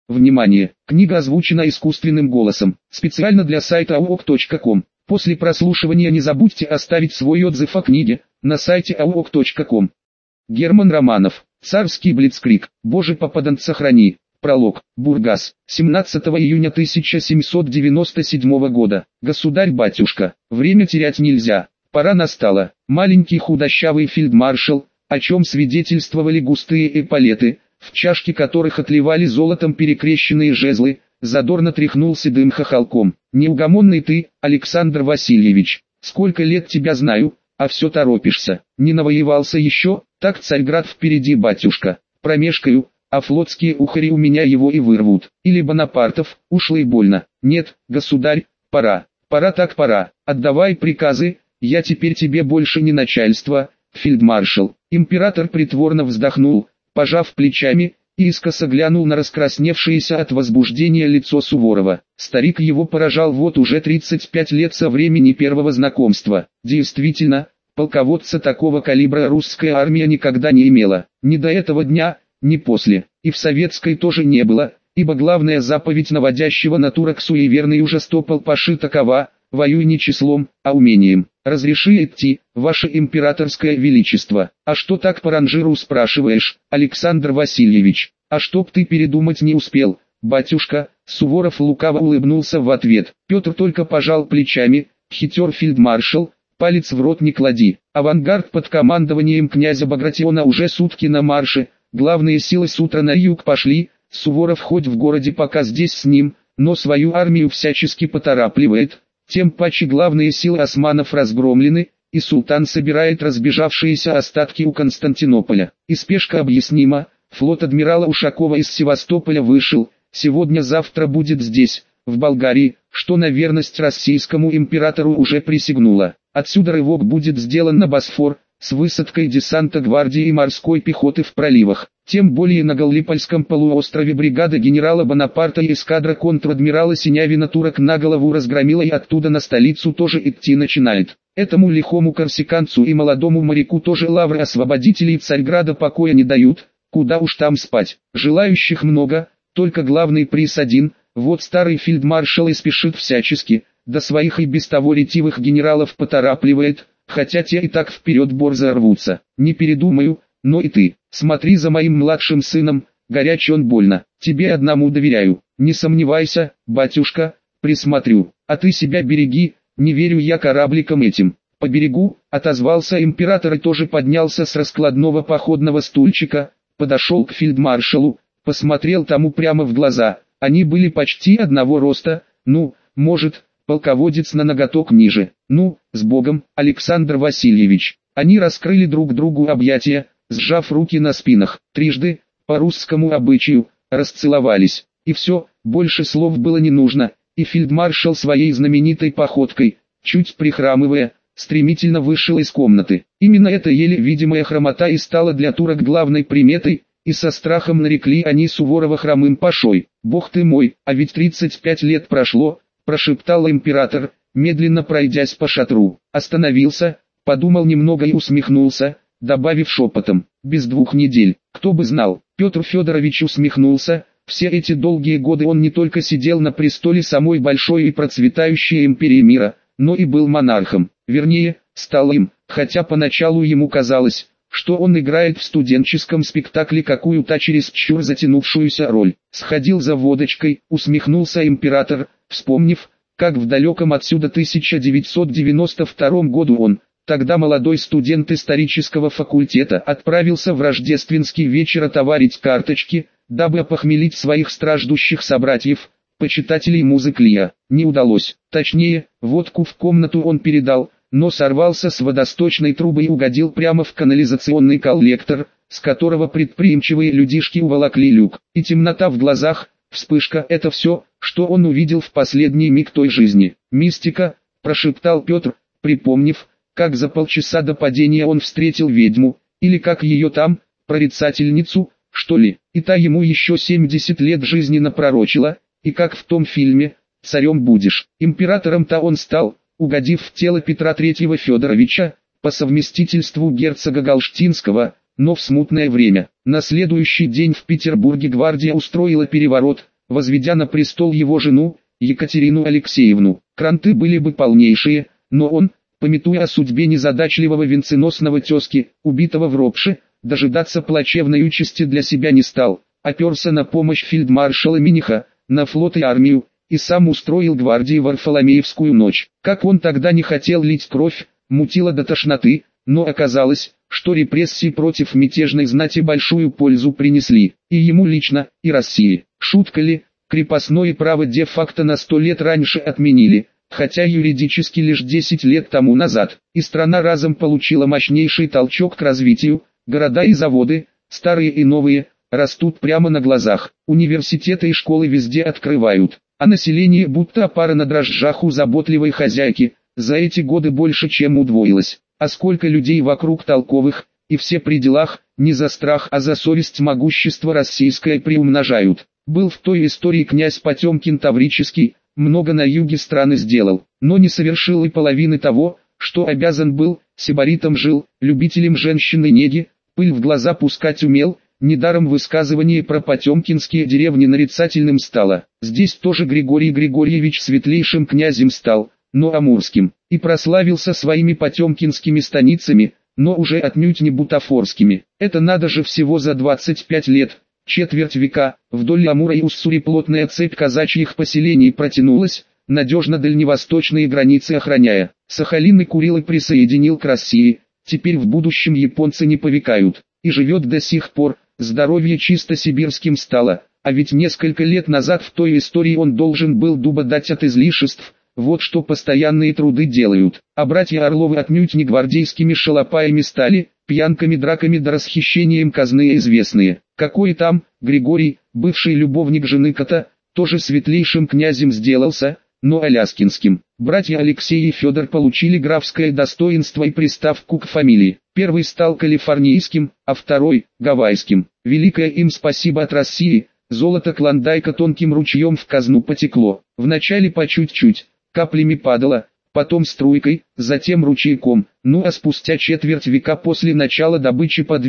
Внимание! Книга озвучена искусственным голосом, специально для сайта aok.com. После прослушивания не забудьте оставить свой отзыв о книге на сайте aok.com. Герман Романов. Царский блицкриг. Боже попаданца храни. Пролог. Бургас. 17 июня 1797 года. Государь-батюшка. Время терять нельзя. Пора настала. Маленький худощавый фельдмаршал, о чем свидетельствовали густые эполеты, в чашке которых отливали золотом перекрещенные жезлы, задорно тряхнул седым хохолком. «Неугомонный ты, Александр Васильевич, сколько лет тебя знаю, а все торопишься. Не навоевался еще, так Царьград впереди, батюшка. Промешкаю, а флотские ухари у меня его и вырвут. Или Бонапартов, ушло и больно. Нет, государь, пора. Пора так пора. Отдавай приказы, я теперь тебе больше не начальство, фельдмаршал». Император притворно вздохнул, пожав плечами, и искоса глянул на раскрасневшееся от возбуждения лицо Суворова. Старик его поражал вот уже 35 лет со времени первого знакомства. Действительно, полководца такого калибра русская армия никогда не имела. Ни до этого дня, ни после. И в советской тоже не было, ибо главная заповедь наводящего на турок суеверный ужестопал паши такова: воюй не числом, а умением. «Разреши идти, ваше императорское величество». «А что так по ранжиру спрашиваешь, Александр Васильевич? А чтоб ты передумать не успел, батюшка?» Суворов лукаво улыбнулся в ответ. Петр только пожал плечами. «Хитер фельдмаршал, палец в рот не клади. Авангард под командованием князя Багратиона уже сутки на марше, главные силы с утра на юг пошли. Суворов хоть в городе пока здесь с ним, но свою армию всячески поторапливает. Тем паче главные силы османов разгромлены, и султан собирает разбежавшиеся остатки у Константинополя. И спешка объяснима, флот адмирала Ушакова из Севастополя вышел, сегодня-завтра будет здесь, в Болгарии, что на верность российскому императору уже присягнуло. Отсюда рывок будет сделан на Босфор, с высадкой десанта гвардии и морской пехоты в проливах. Тем более на Галлипольском полуострове бригада генерала Бонапарта и эскадра контр-адмирала Синявина турок на голову разгромила, и оттуда на столицу тоже идти начинает. Этому лихому корсиканцу и молодому моряку тоже лавры освободителей Царьграда покоя не дают, куда уж там спать. Желающих много, только главный приз один. Вот старый фельдмаршал и спешит всячески, до своих и без того ретивых генералов поторапливает, хотя те и так вперед борзо рвутся. Не передумаю, но и ты, смотри за моим младшим сыном, горяч он больно, тебе одному доверяю. Не сомневайся, батюшка, присмотрю, а ты себя береги, не верю я корабликам этим. Поберегу, отозвался император и тоже поднялся с раскладного походного стульчика, подошел к фельдмаршалу, посмотрел тому прямо в глаза. Они были почти одного роста, ну, может, полководец на ноготок ниже. Ну, с Богом, Александр Васильевич. Они раскрыли друг другу объятия, сжав руки на спинах, трижды, по русскому обычаю, расцеловались. И все, больше слов было не нужно, и фельдмаршал своей знаменитой походкой, чуть прихрамывая, стремительно вышел из комнаты. Именно эта еле видимая хромота и стала для турок главной приметой, и со страхом нарекли они Суворова хромым пашой. «Бог ты мой, а ведь 35 лет прошло», – прошептал император, медленно пройдясь по шатру. Остановился, подумал немного и усмехнулся, добавив шепотом: «Без 2 недель, кто бы знал». Петр Федорович усмехнулся. Все эти долгие годы он не только сидел на престоле самой большой и процветающей империи мира, но и был монархом, вернее, стал им, хотя поначалу ему казалось, что он играет в студенческом спектакле какую-то чересчур затянувшуюся роль. Сходил за водочкой, усмехнулся император, вспомнив, как в далеком отсюда 1992 году он, тогда молодой студент исторического факультета, отправился в рождественский вечер отоварить карточки, дабы опохмелить своих страждущих собратьев, почитателей музыклия. Не удалось, точнее, водку в комнату он передал, но сорвался с водосточной трубы и угодил прямо в канализационный коллектор, с которого предприимчивые людишки уволокли люк. И темнота в глазах, вспышка — это все, что он увидел в последний миг той жизни. «Мистика», — прошептал Петр, припомнив, как за полчаса до падения он встретил ведьму, или как ее там, прорицательницу, что ли, и та ему еще 70 лет жизни напророчила, и как в том фильме «Царем будешь». Императором-то он стал, угодив в тело Петра III Федоровича, по совместительству герцога Галштинского, но в смутное время. На следующий день в Петербурге гвардия устроила переворот, возведя на престол его жену, Екатерину Алексеевну. Кранты были бы полнейшие, но он, памятуя о судьбе незадачливого венценосного тезки, убитого в Ропше, дожидаться плачевной участи для себя не стал, оперся на помощь фельдмаршала Миниха, на флот и армию, и сам устроил гвардии Варфоломеевскую ночь. Как он тогда не хотел лить кровь, мутило до тошноты, но оказалось, что репрессии против мятежной знати большую пользу принесли, и ему лично, и России. Шутка ли, крепостное право де-факто на 100 лет раньше отменили, хотя юридически лишь 10 лет тому назад, и страна разом получила мощнейший толчок к развитию, города и заводы, старые и новые, растут прямо на глазах, университеты и школы везде открывают, а население будто опара на дрожжах у заботливой хозяйки, за эти годы больше чем удвоилось. А сколько людей вокруг толковых, и все при делах, не за страх, а за совесть могущество российское приумножают. Был в той истории князь Потемкин Таврический, много на юге страны сделал, но не совершил и половины того, что обязан был, сибаритом жил, любителем женщины неги, пыль в глаза пускать умел, недаром высказывание про потемкинские деревни нарицательным стало. Здесь тоже Григорий Григорьевич светлейшим князем стал, но амурским, и прославился своими потемкинскими станицами, но уже отнюдь не бутафорскими. Это надо же всего за 25 лет, четверть века, вдоль Амура и Уссури плотная цепь казачьих поселений протянулась, надежно дальневосточные границы охраняя. Сахалин и Курилы присоединил к России, теперь в будущем японцы не повекают, и живет до сих пор, здоровье чисто сибирским стало, а ведь несколько лет назад в той истории он должен был дуба дать от излишеств. Вот что постоянные труды делают. А братья Орловы отнюдь не гвардейскими шалопаями стали, пьянками, драками да расхищением казны известные. Какой там, Григорий, бывший любовник жены Кота, тоже светлейшим князем сделался, но аляскинским. Братья Алексей и Федор получили графское достоинство и приставку к фамилии. Первый стал калифорнийским, а второй – гавайским. Великое им спасибо от России, золото Клондайка тонким ручьем в казну потекло. Вначале по чуть-чуть, каплями падало, потом струйкой, затем ручейком, ну а спустя четверть века после начала добычи по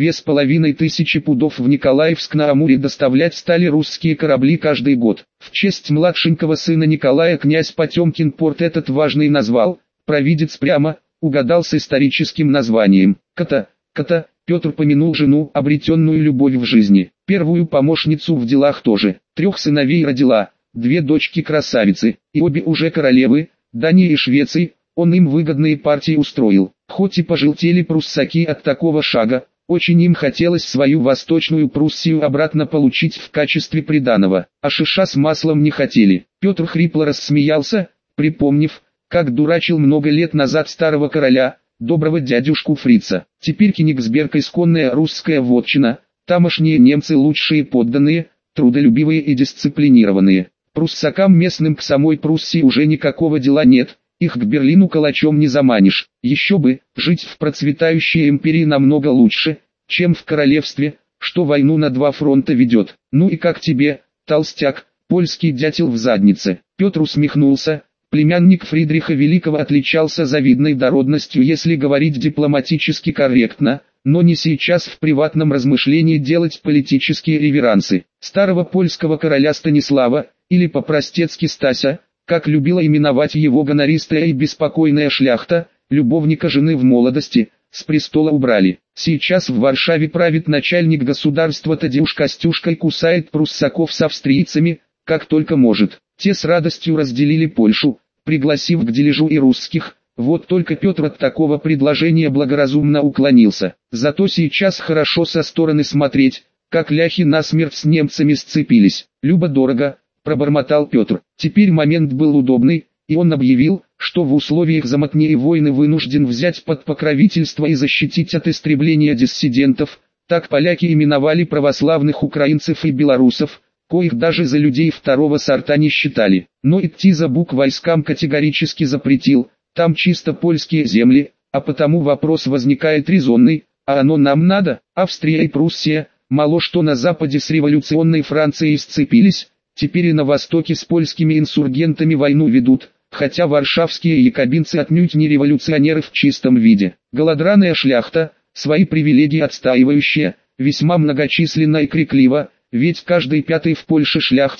2500 пудов в Николаевск на Амуре доставлять стали русские корабли каждый год. В честь младшенького сына Николая князь Потемкин порт этот важный назвал, провидец прямо, угадал с историческим названием. Кота, Петр помянул жену, обретенную любовь в жизни, первую помощницу в делах тоже, 3 сыновей родила. 2 дочки-красавицы, и обе уже королевы, Дании и Швеции, он им выгодные партии устроил. Хоть и пожелтели пруссаки от такого шага, очень им хотелось свою Восточную Пруссию обратно получить в качестве приданого, а шиша с маслом не хотели. Петр хрипло рассмеялся, припомнив, как дурачил много лет назад старого короля, доброго дядюшку Фрица. Теперь Кенигсберг исконная русская вотчина, тамошние немцы лучшие подданные, трудолюбивые и дисциплинированные. Пруссакам местным к самой Пруссии уже никакого дела нет, их к Берлину калачом не заманишь. Еще бы, жить в процветающей империи намного лучше, чем в королевстве, что войну на 2 фронта ведет. Ну и как тебе, толстяк, польский дятел в заднице? Петр усмехнулся. Племянник Фридриха Великого отличался завидной дородностью, если говорить дипломатически корректно, но не сейчас в приватном размышлении делать политические реверансы. Старого польского короля Станислава, или по-простецки Стася, как любила именовать его гонористая и беспокойная шляхта, любовника жены в молодости, с престола убрали. Сейчас в Варшаве правит начальник государства Тадеуш Костюшка и кусает пруссаков с австрийцами, как только может. Те с радостью разделили Польшу, пригласив к дележу и русских. Вот только Петр от такого предложения благоразумно уклонился. Зато сейчас хорошо со стороны смотреть, как ляхи насмерть с немцами сцепились. Любо-дорого, пробормотал Петр. Теперь момент был удобный, и он объявил, что в условиях замотни и войны вынужден взять под покровительство и защитить от истребления диссидентов. Так поляки именовали православных украинцев и белорусов, коих даже за людей второго сорта не считали. Но идти за бук войскам категорически запретил. Там чисто польские земли, а потому вопрос возникает резонный, а оно нам надо? Австрия и Пруссия, мало что на западе с революционной Францией сцепились, теперь и на востоке с польскими инсургентами войну ведут, хотя варшавские якобинцы отнюдь не революционеры в чистом виде. Голодранная шляхта, свои привилегии отстаивающая, весьма многочисленна и криклива, ведь каждый 5-й в Польше шляхтич,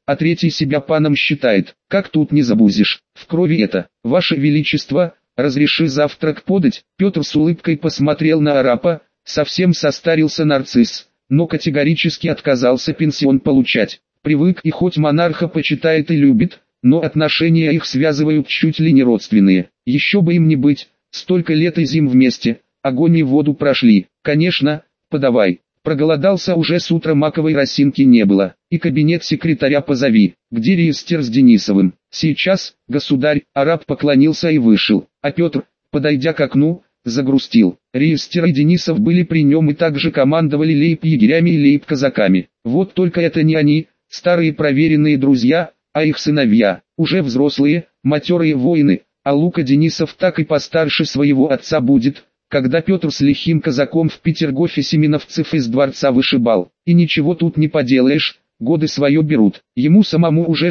а третий себя паном считает. Как тут не забузишь, в крови это. Ваше Величество, разреши завтрак подать. Петр с улыбкой посмотрел на арапа, совсем состарился нарцисс, но категорически отказался пенсион получать. Привык и хоть монарха почитает и любит, но отношения их связывают чуть ли не родственные. Еще бы им не быть, столько лет и зим вместе, огонь и воду прошли. Конечно, подавай. Проголодался уже с утра, маковой росинки не было. И кабинет секретаря позови. Где Риестер с Денисовым? Сейчас, государь. Араб поклонился и вышел. А Петр, подойдя к окну, загрустил. Риестер и Денисов были при нем и также командовали лейб-егерями и лейб-казаками. Вот только это не они, старые проверенные друзья, а их сыновья, уже взрослые, матерые воины, а Лука Денисов так и постарше своего отца будет, когда Петр с лихим казаком в Петергофе семеновцев из дворца вышибал. И ничего тут не поделаешь, годы свое берут. Ему самому уже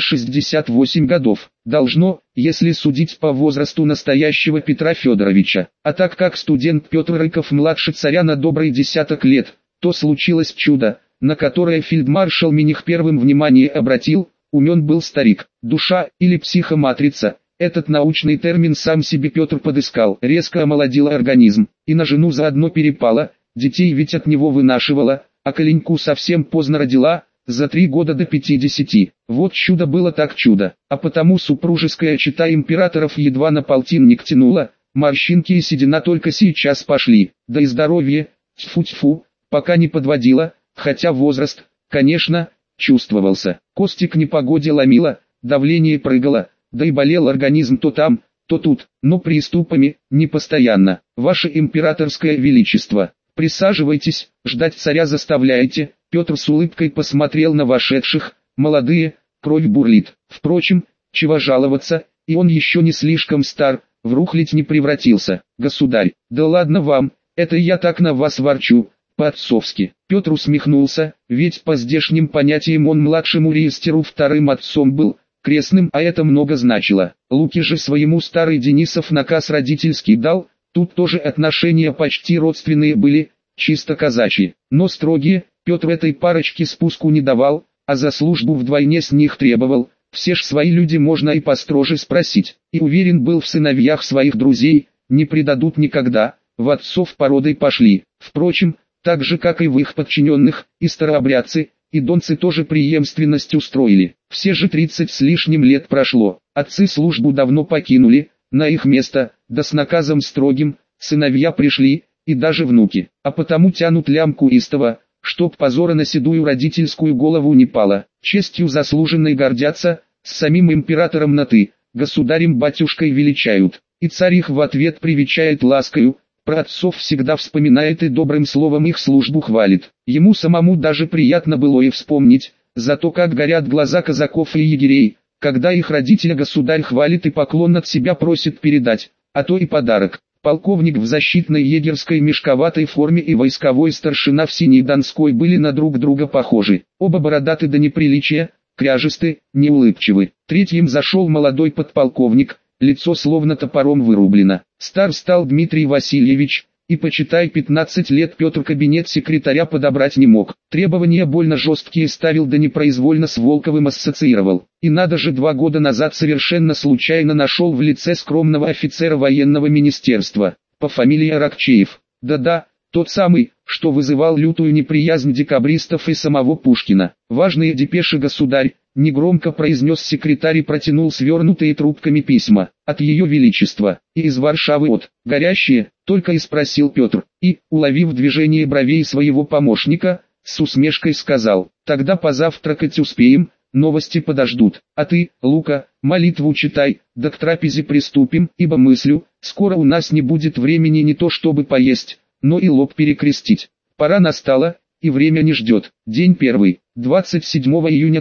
68 годов. Должно, если судить по возрасту настоящего Петра Федоровича. А так как студент Петр Рыков младше царя на добрый десяток лет, то случилось чудо, на которое фельдмаршал Миних первым внимание обратил. Умен был старик. Душа или психоматрица. Этот научный термин сам себе Петр подыскал. Резко омолодила организм, и на жену заодно перепала, детей ведь от него вынашивала, а Коленьку совсем поздно родила, за 3 года до 50. Вот чудо было так чудо, а потому супружеская чета императоров едва на полтинник тянула, морщинки и седина только сейчас пошли, да и здоровье, тьфу-тьфу, пока не подводило, хотя возраст, конечно, чувствовался. Кости к непогоде ломило, давление прыгало, да и болел организм то там, то тут, но приступами, не постоянно. Ваше императорское величество, присаживайтесь, ждать царя заставляете. Петр с улыбкой посмотрел на вошедших, молодые, кровь бурлит. Впрочем, чего жаловаться, и он еще не слишком стар, в рухлядь не превратился. Государь, да ладно вам, это я так на вас ворчу, по-отцовски. Петр усмехнулся, ведь по здешним понятиям он младшему Риестеру вторым отцом был, крестным, а это много значило. Луке же своему старый Денисов наказ родительский дал, тут тоже отношения почти родственные были, чисто казачьи, но строгие. Петр этой парочке спуску не давал, а за службу вдвойне с них требовал. Все ж свои люди, можно и построже спросить, и уверен был в сыновьях своих друзей, не предадут никогда, в отцов породой пошли. Впрочем, так же как и в их подчиненных, и старообрядцы, и донцы тоже преемственность устроили. Все же 30 с лишним лет прошло, отцы службу давно покинули, на их место, да с наказом строгим, сыновья пришли, и даже внуки, а потому тянут лямку истово, чтоб позора на седую родительскую голову не пало, честью заслуженной гордятся, с самим императором на «ты», государем-батюшкой величают, и царь их в ответ привечает ласкою, про отцов всегда вспоминает и добрым словом их службу хвалит. Ему самому даже приятно было и вспомнить, зато как горят глаза казаков и егерей, когда их родителя государь хвалит и поклон от себя просит передать, а то и подарок. Полковник в защитной егерской мешковатой форме и войсковой старшина в синей донской были на друг друга похожи. Оба бородаты до неприличия, кряжесты, неулыбчивы. Третьим зашел молодой подполковник, лицо словно топором вырублено. Стар стал Дмитрий Васильевич, и почитай 15 лет Петр кабинет секретаря подобрать не мог. Требования больно жесткие ставил, да непроизвольно с Волковым ассоциировал. И надо же, 2 года назад совершенно случайно нашел в лице скромного офицера военного министерства, по фамилии Аракчеев. Да-да, тот самый, что вызывал лютую неприязнь декабристов и самого Пушкина. Важные депеши, государь, негромко произнес секретарь и протянул свернутые трубками письма. От Ее Величества, и из Варшавы от. Горящие, только и спросил Петр, и, уловив движение бровей своего помощника, с усмешкой сказал: тогда позавтракать успеем, новости подождут. А ты, Лука, молитву читай, да к трапезе приступим, ибо мыслю, скоро у нас не будет времени не то чтобы поесть, но и лоб перекрестить. Пора настала, и время не ждет. День первый, 27 июня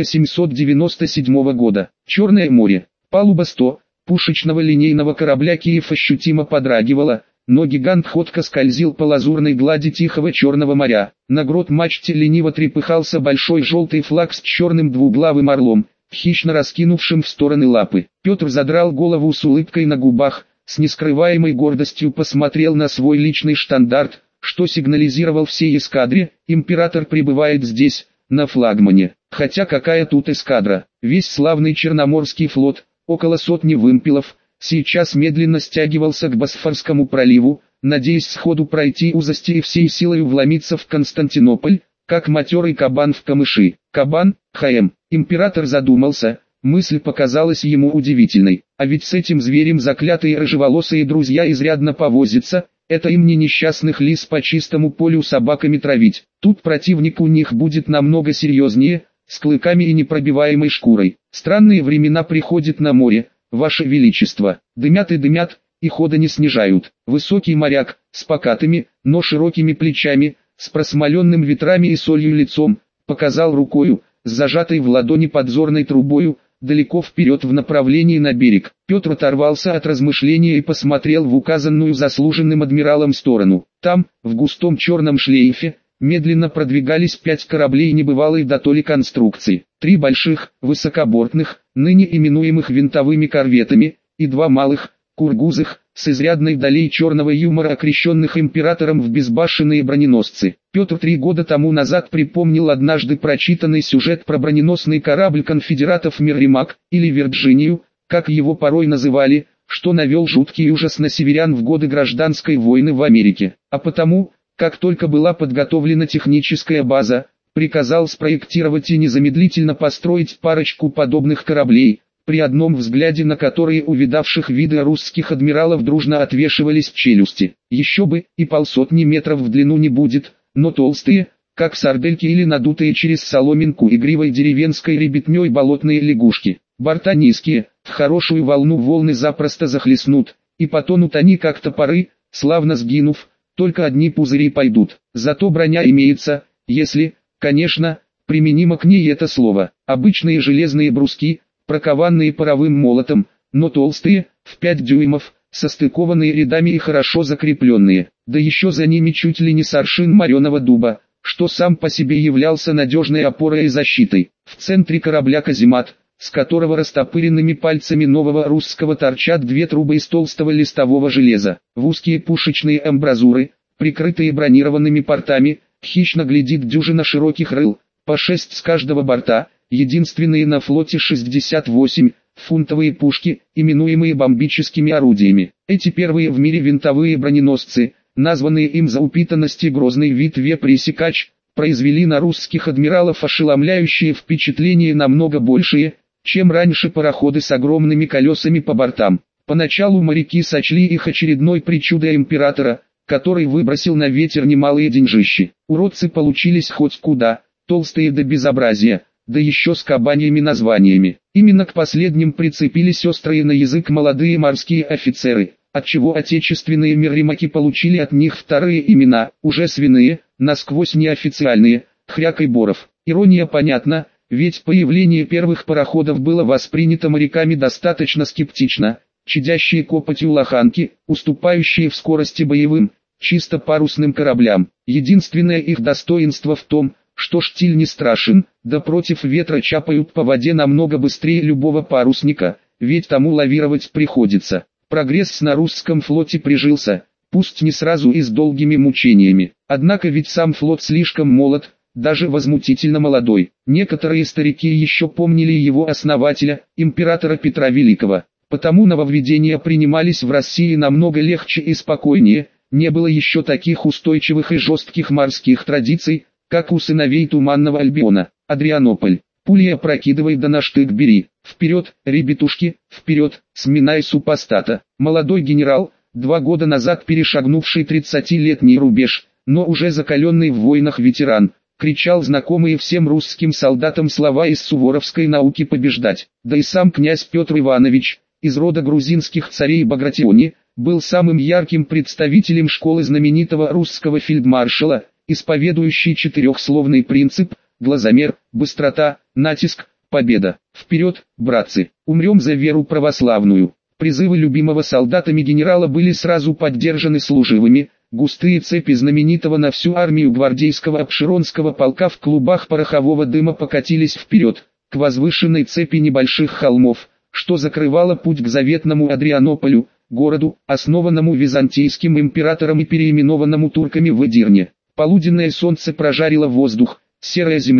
1797 года. Черное море. Палуба 100, пушечного линейного корабля «Киев» ощутимо подрагивала, но гигант ходко скользил по лазурной глади тихого Черного моря. На грот-мачте лениво трепыхался большой желтый флаг с черным двуглавым орлом, хищно раскинувшим в стороны лапы. Петр задрал голову с улыбкой на губах, с нескрываемой гордостью посмотрел на свой личный штандарт, что сигнализировал всей эскадре: император прибывает здесь, на флагмане. Хотя какая тут эскадра, весь славный Черноморский флот, около сотни вымпелов, сейчас медленно стягивался к Босфорскому проливу, надеясь сходу пройти узости и всей силой вломиться в Константинополь, как матерый кабан в камыши. Кабан, император задумался, мысль показалась ему удивительной, а ведь с этим зверем заклятые рыжеволосые друзья изрядно повозятся, это им не несчастных лис по чистому полю собаками травить, тут противник у них будет намного серьезнее, с клыками и непробиваемой шкурой. Странные времена приходят на море, Ваше Величество, дымят, и хода не снижают. Высокий моряк, с покатыми, но широкими плечами, с просмоленным ветрами и солью лицом, показал рукою, с зажатой в ладони подзорной трубою, далеко вперед в направлении на берег. Петр оторвался от размышления и посмотрел в указанную заслуженным адмиралом сторону. Там, в густом черном шлейфе, медленно продвигались 5 кораблей небывалой дотоле конструкции. 3 больших, высокобортных, ныне именуемых винтовыми корветами, и 2 малых, кургузых, с изрядной долей черного юмора окрещенных императором в безбашенные броненосцы. Петр 3 года тому назад припомнил однажды прочитанный сюжет про броненосный корабль конфедератов Мерримак, или Вирджинию, как его порой называли, что навел жуткий ужас на северян в годы гражданской войны в Америке. А потому, как только была подготовлена техническая база, приказал спроектировать и незамедлительно построить парочку подобных кораблей, при одном взгляде на которые у видавших виды русских адмиралов дружно отвешивались челюсти. Еще бы, и 150 метров в длину не будет, но толстые, как сардельки или надутые через соломинку игривой деревенской ребятней болотные лягушки. Борта низкие, в хорошую волну волны запросто захлестнут, и потонут они как топоры, славно сгинув, только одни пузыри пойдут. Зато броня имеется, если, конечно, применимо к ней это слово. Обычные железные бруски, прокованные паровым молотом, но толстые, в 5 дюймов, состыкованные рядами и хорошо закрепленные. Да еще за ними чуть ли не с аршин мореного дуба, что сам по себе являлся надежной опорой и защитой. В центре корабля каземат, с которого растопыренными пальцами нового русского торчат 2 трубы из толстого листового железа. В узкие пушечные амбразуры, прикрытые бронированными портами, хищно глядит дюжина широких рыл, по 6 с каждого борта, единственные на флоте 68-фунтовые пушки, именуемые бомбическими орудиями. Эти первые в мире винтовые броненосцы, названные им за упитанность и грозный вид «Вепрь-Сикач», произвели на русских адмиралов ошеломляющие впечатления намного большие, чем раньше пароходы с огромными колесами по бортам. Поначалу моряки сочли их очередной причудой императора, который выбросил на ветер немалые деньжищи. Уродцы получились хоть куда, толстые до безобразия, да еще с кабаньими названиями. Именно к последним прицепились острые на язык молодые морские офицеры, отчего отечественные мерримаки получили от них вторые имена, уже свиные, насквозь неофициальные, Хряк и Боров. Ирония понятна, ведь появление первых пароходов было воспринято моряками достаточно скептично, чадящие копотью лоханки, уступающие в скорости боевым, чисто парусным кораблям. Единственное их достоинство в том, что штиль не страшен, да против ветра чапают по воде намного быстрее любого парусника, ведь тому лавировать приходится. Прогресс на русском флоте прижился, пусть не сразу и с долгими мучениями. Однако ведь сам флот слишком молод, даже возмутительно молодой. Некоторые старики еще помнили его основателя, императора Петра Великого. Потому нововведения принимались в России намного легче и спокойнее, не было еще таких устойчивых и жестких морских традиций, как у сыновей Туманного Альбиона. Адрианополь. Пули опрокидывай да на штык бери. Вперед, ребятушки, вперед, сминай супостата. Молодой генерал, 2 года назад перешагнувший 30-летний рубеж, но уже закаленный в войнах ветеран, кричал знакомые всем русским солдатам слова из суворовской науки побеждать. Да и сам князь Петр Иванович, из рода грузинских царей Багратиони, был самым ярким представителем школы знаменитого русского фельдмаршала, исповедующий 4-словный принцип: глазомер, быстрота, натиск, победа. Вперед, братцы, умрем за веру православную. Призывы любимого солдатами генерала были сразу поддержаны служивыми. Густые цепи знаменитого на всю армию гвардейского Апшеронского полка в клубах порохового дыма покатились вперед, к возвышенной цепи небольших холмов, что закрывало путь к заветному Адрианополю, городу, основанному византийским императором и переименованному турками в Эдирне. Полуденное солнце прожарило воздух, серая земля,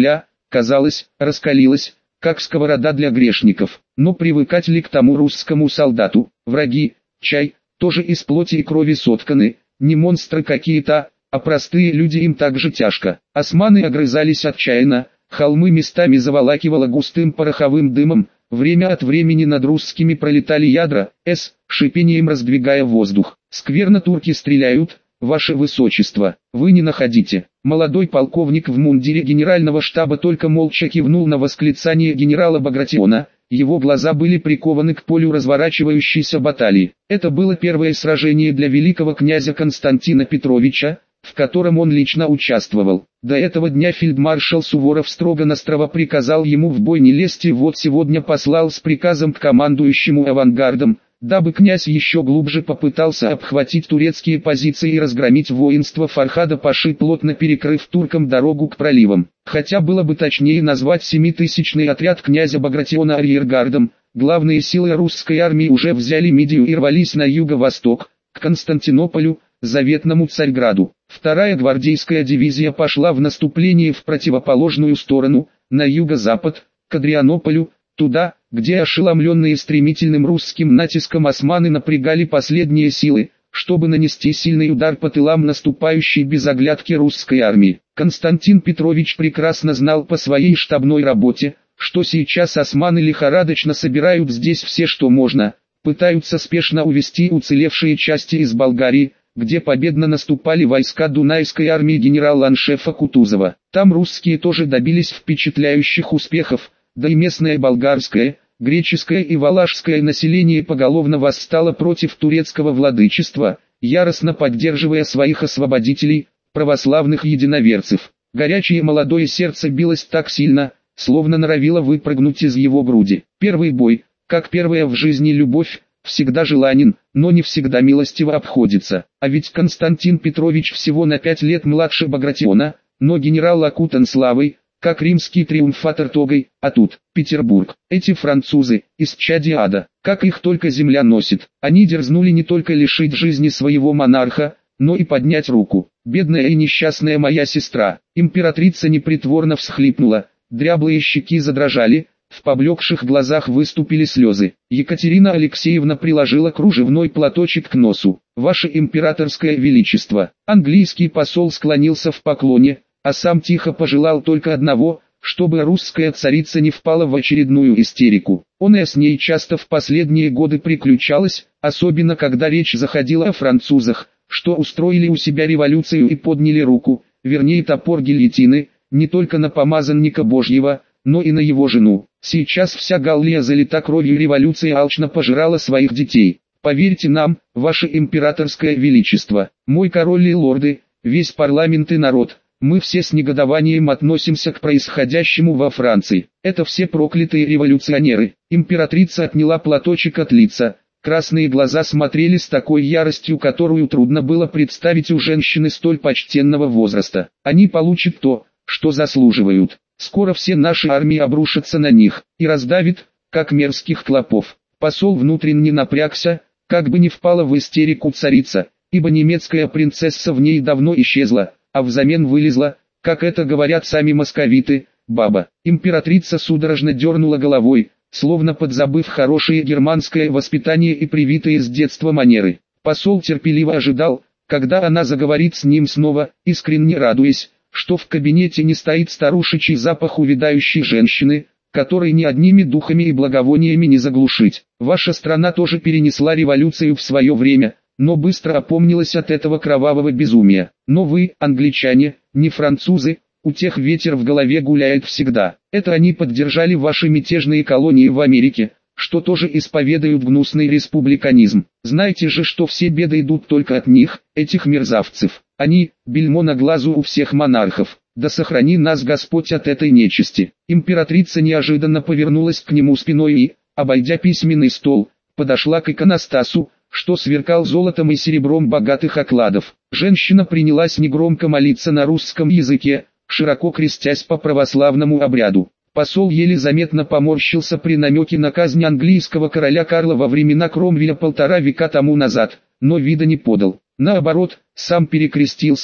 казалось, раскалилась, как сковорода для грешников. Но привыкать ли к тому русскому солдату? Враги, чай, тоже из плоти и крови сотканы, не монстры какие-то, а простые люди, им так же тяжко. Османы огрызались отчаянно, холмы местами заволакивало густым пороховым дымом, время от времени над русскими пролетали ядра, шипением раздвигая воздух. Скверно турки стреляют, ваше высочество, вы не находите. Молодой полковник в мундире генерального штаба только молча кивнул на восклицание генерала Багратиона. Его глаза были прикованы к полю разворачивающейся баталии. Это было первое сражение для великого князя Константина Петровича, в котором он лично участвовал. До этого дня фельдмаршал Суворов строго-настрого приказал ему в бой не лезть, и вот сегодня послал с приказом к командующему авангардом, дабы князь еще глубже попытался обхватить турецкие позиции и разгромить воинство Фархада Паши, плотно перекрыв туркам дорогу к проливам. Хотя было бы точнее назвать 7000-й отряд князя Багратиона арьергардом, главные силы русской армии уже взяли Мидию и рвались на юго-восток, к Константинополю, заветному Царьграду. Вторая гвардейская дивизия пошла в наступление в противоположную сторону, на юго-запад, к Адрианополю, туда, где ошеломленные стремительным русским натиском османы напрягали последние силы, чтобы нанести сильный удар по тылам наступающей без оглядки русской армии. Константин Петрович прекрасно знал по своей штабной работе, что сейчас османы лихорадочно собирают здесь все, что можно, пытаются спешно увести уцелевшие части из Болгарии, где победно наступали войска Дунайской армии генерал-аншефа Кутузова. Там русские тоже добились впечатляющих успехов, да и местное болгарское, греческое и валашское население поголовно восстало против турецкого владычества, яростно поддерживая своих освободителей, православных единоверцев. Горячее молодое сердце билось так сильно, словно норовило выпрыгнуть из его груди. Первый бой, как первая в жизни любовь, всегда желанен, но не всегда милостиво обходится. А ведь Константин Петрович всего на 5 лет младше Багратиона, но генерал окутан славой, как римский триумфатор тогой, а тут Петербург. Эти французы, исчадья ада, как их только земля носит. Они дерзнули не только лишить жизни своего монарха, но и поднять руку. Бедная и несчастная моя сестра. Императрица непритворно всхлипнула, дряблые щеки задрожали, в поблекших глазах выступили слезы. Екатерина Алексеевна приложила кружевной платочек к носу. «Ваше императорское величество». Английский посол склонился в поклоне, а сам тихо пожелал только одного, чтобы русская царица не впала в очередную истерику. Он и с ней часто в последние годы приключалось, особенно когда речь заходила о французах, что устроили у себя революцию и подняли руку, вернее топор гильотины, не только на помазанника Божьего, но и на его жену. Сейчас вся Галлия залита кровью революции, алчно пожирала своих детей. Поверьте нам, ваше императорское величество, мой король и лорды, весь парламент и народ, мы все с негодованием относимся к происходящему во Франции. Это все проклятые революционеры. Императрица отняла платочек от лица. Красные глаза смотрели с такой яростью, которую трудно было представить у женщины столь почтенного возраста. Они получат то, что заслуживают. Скоро все наши армии обрушатся на них и раздавит, как мерзких клопов. Посол внутренне напрягся, как бы не впала в истерику царица, ибо немецкая принцесса в ней давно исчезла, а взамен вылезла, как это говорят сами московиты, баба. Императрица судорожно дернула головой, словно подзабыв хорошее германское воспитание и привитые с детства манеры. Посол терпеливо ожидал, когда она заговорит с ним снова, искренне радуясь, что в кабинете не стоит старушечий запах увядающей женщины, который ни одними духами и благовониями не заглушить. Ваша страна тоже перенесла революцию в свое время, но быстро опомнилась от этого кровавого безумия. Но вы, англичане, не французы, у тех ветер в голове гуляет всегда. Это они поддержали ваши мятежные колонии в Америке, что тоже исповедуют гнусный республиканизм. Знаете же, что все беды идут только от них, этих мерзавцев. Они, бельмо на глазу у всех монархов. Да сохрани нас Господь от этой нечисти. Императрица неожиданно повернулась к нему спиной и, обойдя письменный стол, подошла к иконостасу, что сверкал золотом и серебром богатых окладов. Женщина принялась негромко молиться на русском языке, широко крестясь по православному обряду. Посол еле заметно поморщился при намеке на казнь английского короля Карла во времена Кромвеля 1,5 века тому назад, но вида не подал. Наоборот, сам перекрестился,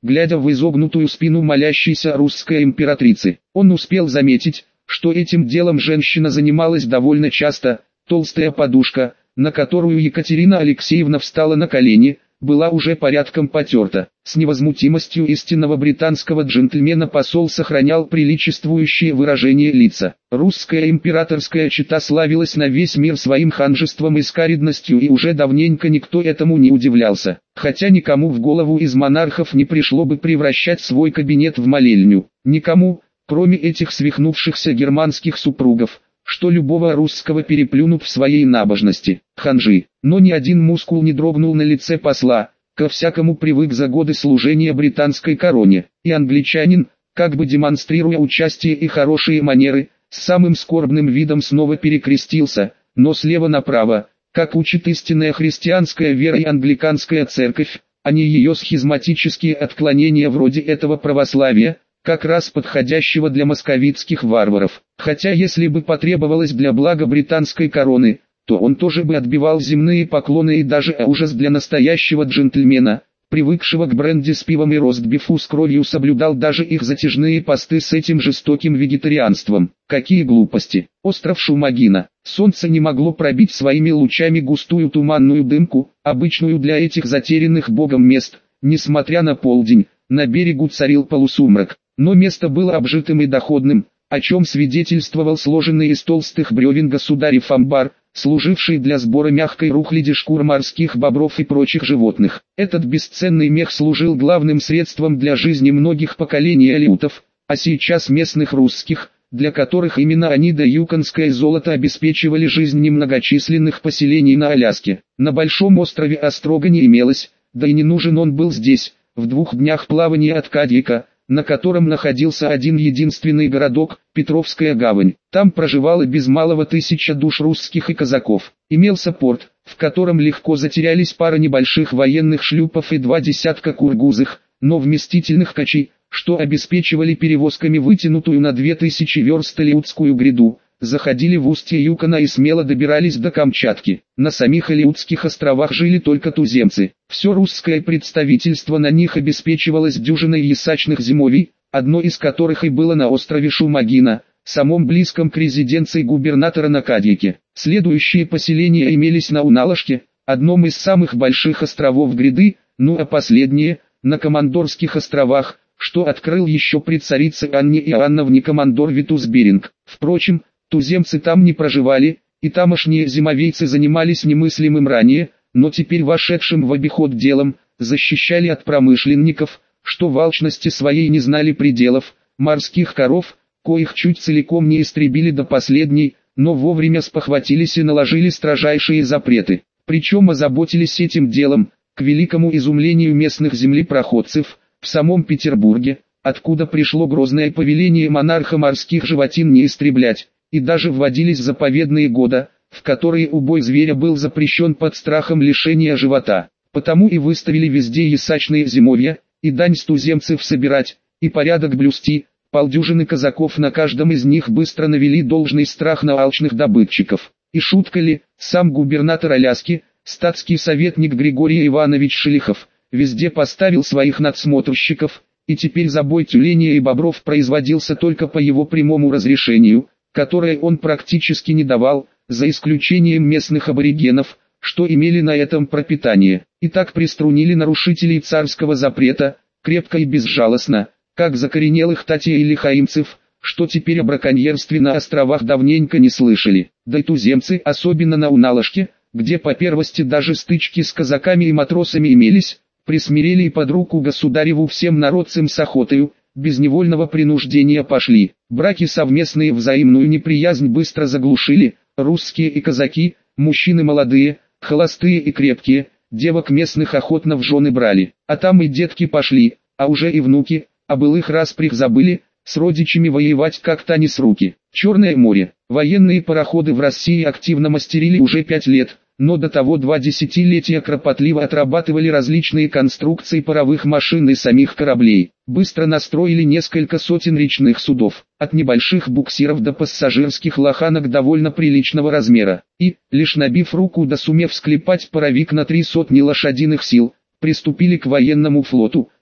глядя в изогнутую спину молящейся русской императрицы. Он успел заметить, что этим делом женщина занималась довольно часто. Толстая подушка, на которую Екатерина Алексеевна встала на колени, была уже порядком потерта. С невозмутимостью истинного британского джентльмена посол сохранял приличествующее выражение лица. Русская императорская чета славилась на весь мир своим ханжеством и скаредностью, и уже давненько никто этому не удивлялся. Хотя никому в голову из монархов не пришло бы превращать свой кабинет в молельню. Никому, кроме этих свихнувшихся германских супругов, что любого русского переплюнут в своей набожности. Ханжи. Но ни один мускул не дрогнул на лице посла, ко всякому привык за годы служения британской короне, и англичанин, как бы демонстрируя участие и хорошие манеры, с самым скорбным видом снова перекрестился, но слева направо, как учит истинная христианская вера и англиканская церковь, а не ее схизматические отклонения вроде этого православия, как раз подходящего для московитских варваров. Хотя если бы потребовалось для блага британской короны, то он тоже бы отбивал земные поклоны, и даже ужас для настоящего джентльмена, привыкшего к бренди с пивом и ростбифу с кровью, соблюдал даже их затяжные посты с этим жестоким вегетарианством. Какие глупости! Остров Шумагина. Солнце не могло пробить своими лучами густую туманную дымку, обычную для этих затерянных богом мест. Несмотря на полдень, на берегу царил полусумрак. Но место было обжитым и доходным, о чем свидетельствовал сложенный из толстых бревен государев амбар, служивший для сбора мягкой рухляди шкур морских бобров и прочих животных. Этот бесценный мех служил главным средством для жизни многих поколений алеутов, а сейчас местных русских, для которых именно они да юконское золото обеспечивали жизнь немногочисленных поселений на Аляске. На большом острове Острога не имелось, да и не нужен он был здесь, в 2 днях плавания от Кадьяка, на котором находился один единственный городок, Петровская гавань. Там проживало без малого 1000 душ русских и казаков. Имелся порт, в котором легко затерялись пара небольших военных шлюпов и 2 десятка кургузых, но вместительных качей, что обеспечивали перевозками вытянутую на 2000 верст Алеутскую гряду, заходили в устье Юкона и смело добирались до Камчатки. На самих Алеутских островах жили только туземцы. Все русское представительство на них обеспечивалось дюжиной ясачных зимовий, одно из которых и было на острове Шумагина, самом близком к резиденции губернатора на Кадьяке. Следующие поселения имелись на Уналашке, одном из самых больших островов гряды, ну а последние, на Командорских островах, что открыл еще при царице Анне Иоанновне командор Витус Беринг. Впрочем, туземцы там не проживали, и тамошние зимовейцы занимались немыслимым ранее, но теперь вошедшим в обиход делом, защищали от промышленников, что в алчности своей не знали пределов, морских коров, коих чуть целиком не истребили до последней, но вовремя спохватились и наложили строжайшие запреты. Причем озаботились этим делом, к великому изумлению местных землепроходцев, в самом Петербурге, откуда пришло грозное повеление монарха морских животин не истреблять, и даже вводились заповедные года, в которые убой зверя был запрещен под страхом лишения живота. Потому и выставили везде ясачные зимовья, и дань с туземцев собирать, и порядок блюсти. Полдюжины казаков на каждом из них быстро навели должный страх на алчных добытчиков. И шутка ли, сам губернатор Аляски, статский советник Григорий Иванович Шелихов, везде поставил своих надсмотрщиков, и теперь забой тюленей и бобров производился только по его прямому разрешению, которое он практически не давал, за исключением местных аборигенов, что имели на этом пропитание. И так приструнили нарушителей царского запрета, крепко и безжалостно, как закоренелых татей или хаимцев, что теперь о браконьерстве на островах давненько не слышали. Да и туземцы, особенно на Уналашке, где по первости даже стычки с казаками и матросами имелись, присмирели и под руку государеву всем народцам с охотою, без невольного принуждения пошли. Браки совместные взаимную неприязнь быстро заглушили, русские и казаки, мужчины молодые, холостые и крепкие, девок местных охотно в жены брали. А там и детки пошли, а уже и внуки, о былых распрях забыли, с родичами воевать как-то не с руки. Черное море. Военные пароходы в России активно мастерили уже 5 лет, но до того 2 десятилетия кропотливо отрабатывали различные конструкции паровых машин и самих кораблей. Быстро настроили несколько сотен речных судов, от небольших буксиров до пассажирских лоханок довольно приличного размера. И, лишь набив руку да сумев склепать паровик на 300 лошадиных сил, приступили к военному флоту,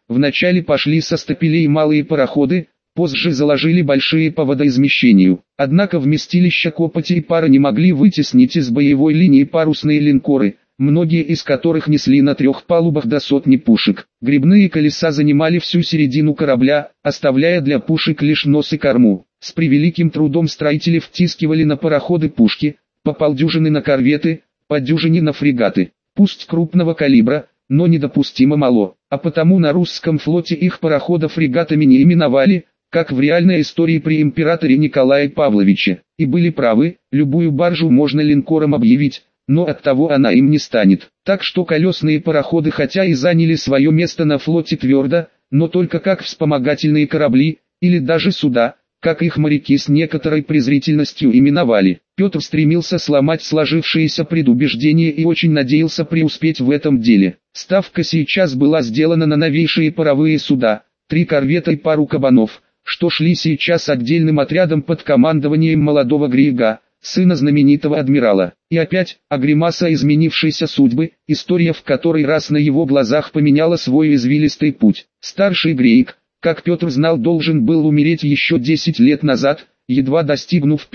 вначале пошли со стапелей малые пароходы, позже заложили большие по водоизмещению. Однако вместилища копоти и пара не могли вытеснить из боевой линии парусные линкоры, многие из которых несли на 3 палубах до сотни пушек. Гребные колеса занимали всю середину корабля, оставляя для пушек лишь нос и корму. С превеликим трудом строители втискивали на пароходы пушки, по полдюжины на корветы, по дюжине на фрегаты. Пусть крупного калибра, но недопустимо мало, а потому на русском флоте их пароходов фрегатами не именовали, как в реальной истории при императоре Николае Павловиче. И были правы, любую баржу можно линкором объявить, но оттого она им не станет. Так что колесные пароходы хотя и заняли свое место на флоте твердо, но только как вспомогательные корабли, или даже суда, как их моряки с некоторой презрительностью именовали. Петр стремился сломать сложившиеся предубеждения и очень надеялся преуспеть в этом деле. Ставка сейчас была сделана на новейшие паровые суда, 3 корвета и пару кабанов, что шли сейчас отдельным отрядом под командованием молодого Грига, сына знаменитого адмирала. И опять, гримаса изменившейся судьбы, история в которой раз на его глазах поменяла свой извилистый путь. Старший Грейг, как Петр знал, должен был умереть еще 10 лет назад, едва достигнув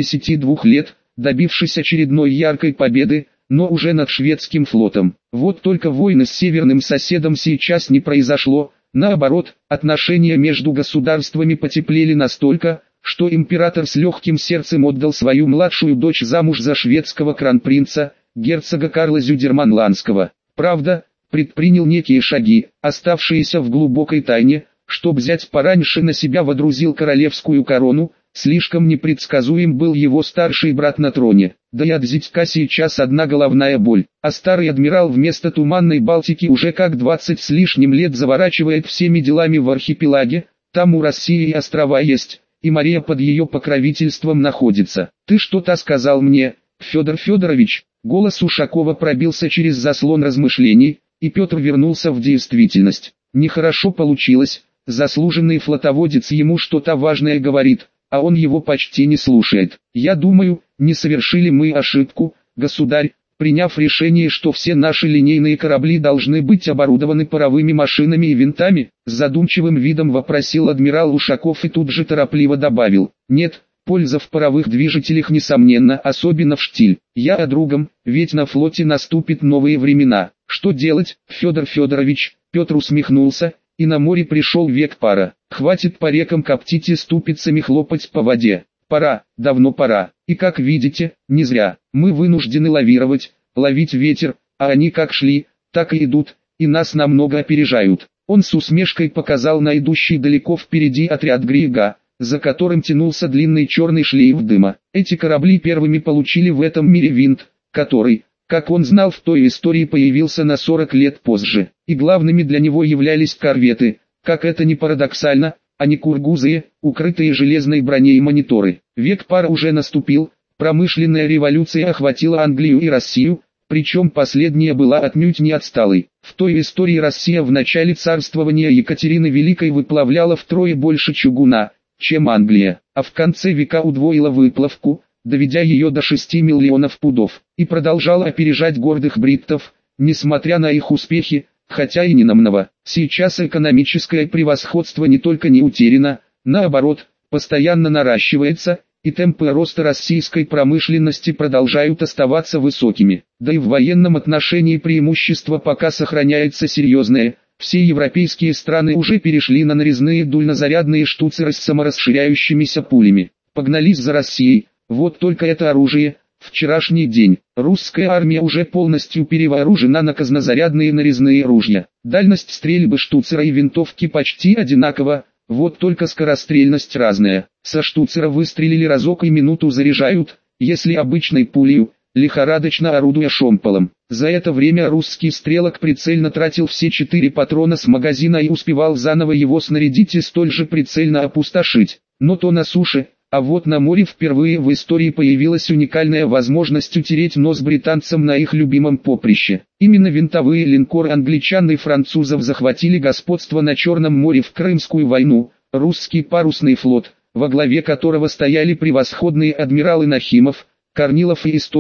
52 лет, добившись очередной яркой победы, но уже над шведским флотом. Вот только войны с северным соседом сейчас не произошло, наоборот, отношения между государствами потеплели настолько, что император с легким сердцем отдал свою младшую дочь замуж за шведского кронпринца, герцога Карла Зюдерманландского. Правда, предпринял некие шаги, оставшиеся в глубокой тайне, чтоб зять пораньше на себя водрузил королевскую корону. Слишком непредсказуем был его старший брат на троне, да и от зятька сейчас одна головная боль, а старый адмирал вместо туманной Балтики уже как 20 с лишним лет заворачивает всеми делами в архипелаге. Там у России и острова есть, и Мария под ее покровительством находится. «Ты что-то сказал мне, Федор Федорович?» Голос Ушакова пробился через заслон размышлений, и Петр вернулся в действительность. Нехорошо получилось, заслуженный флотоводец ему что-то важное говорит, а он его почти не слушает. «Я думаю, не совершили мы ошибку, государь, приняв решение, что все наши линейные корабли должны быть оборудованы паровыми машинами и винтами?» С задумчивым видом вопросил адмирал Ушаков и тут же торопливо добавил: «Нет, польза в паровых движителях несомненно, особенно в штиль. Я о другом, ведь на флоте наступят новые времена. Что делать, Федор Федорович?» Петр усмехнулся. «И на море пришел век пара. Хватит по рекам коптить и ступицами хлопать по воде. Пора, давно пора. И как видите, не зря. Мы вынуждены лавировать, ловить ветер, а они как шли, так и идут, и нас намного опережают». Он с усмешкой показал на идущий далеко впереди отряд Грига, за которым тянулся длинный черный шлейф дыма. Эти корабли первыми получили в этом мире винт, который, как он знал, в той истории появился на 40 лет позже, и главными для него являлись корветы, как это ни парадоксально, а не кургузы, укрытые железной броней мониторы. Век пара уже наступил, промышленная революция охватила Англию и Россию, причем последняя была отнюдь не отсталой. В той истории Россия в начале царствования Екатерины Великой выплавляла втрое больше чугуна, чем Англия, а в конце века удвоила выплавку, доведя ее до 6 миллионов пудов, и продолжала опережать гордых бриттов, несмотря на их успехи, хотя и ненамного. Сейчас экономическое превосходство не только не утеряно, наоборот, постоянно наращивается, и темпы роста российской промышленности продолжают оставаться высокими. Да и в военном отношении преимущество пока сохраняется серьезное. Все европейские страны уже перешли на нарезные дульнозарядные штуцеры с саморасширяющимися пулями. Погнались за Россией. Вот только это оружие. Вчерашний день. Русская армия уже полностью перевооружена на казнозарядные нарезные ружья. Дальность стрельбы штуцера и винтовки почти одинакова, вот только скорострельность разная. Со штуцера выстрелили разок и минуту заряжают, если обычной пулею, лихорадочно орудуя шомполом. За это время русский стрелок прицельно тратил все 4 патрона с магазина и успевал заново его снарядить и столь же прицельно опустошить. Но то на суше. А вот на море впервые в истории появилась уникальная возможность утереть нос британцам на их любимом поприще. Именно винтовые линкоры англичан и французов захватили господство на Черном море в Крымскую войну. Русский парусный флот, во главе которого стояли превосходные адмиралы Нахимов, Корнилов и Истомин,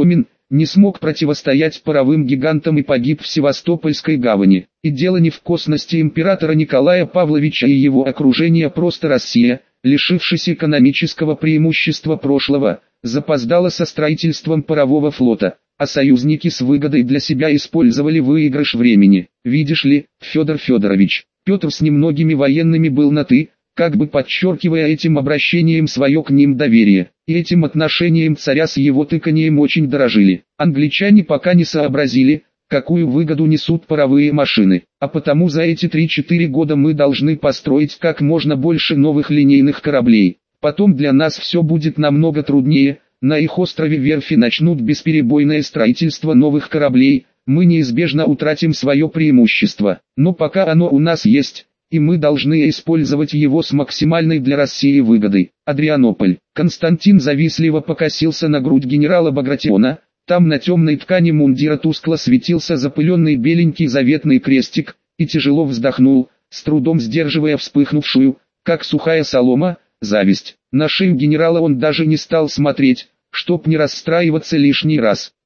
не смог противостоять паровым гигантам и погиб в Севастопольской гавани. И дело не в косности императора Николая Павловича и его окружения, просто Россия, лишившись экономического преимущества прошлого, запоздала со строительством парового флота, а союзники с выгодой для себя использовали выигрыш времени. Видишь ли, Федор Федорович, Петр с немногими военными был на «ты», как бы подчеркивая этим обращением свое к ним доверие, и этим отношением царя с его тыканием очень дорожили. Англичане пока не сообразили, какую выгоду несут паровые машины, а потому за эти 3-4 года мы должны построить как можно больше новых линейных кораблей. Потом для нас все будет намного труднее, на их острове верфи начнут бесперебойное строительство новых кораблей, мы неизбежно утратим свое преимущество, но пока оно у нас есть, и мы должны использовать его с максимальной для России выгодой. Адрианополь. Константин завистливо покосился на грудь генерала Багратиона. Там на темной ткани мундира тускло светился запыленный беленький заветный крестик, и тяжело вздохнул, с трудом сдерживая вспыхнувшую, как сухая солома, зависть. На шею генерала он даже не стал смотреть, чтоб не расстраиваться лишний раз.